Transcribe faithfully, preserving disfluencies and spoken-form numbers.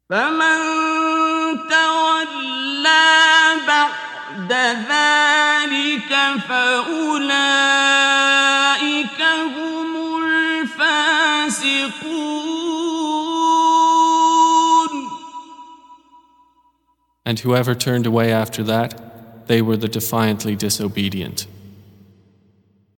فمن تولى بعد ذلك فأولئك هم الفاسقون. And whoever turned away after that, they were the defiantly disobedient.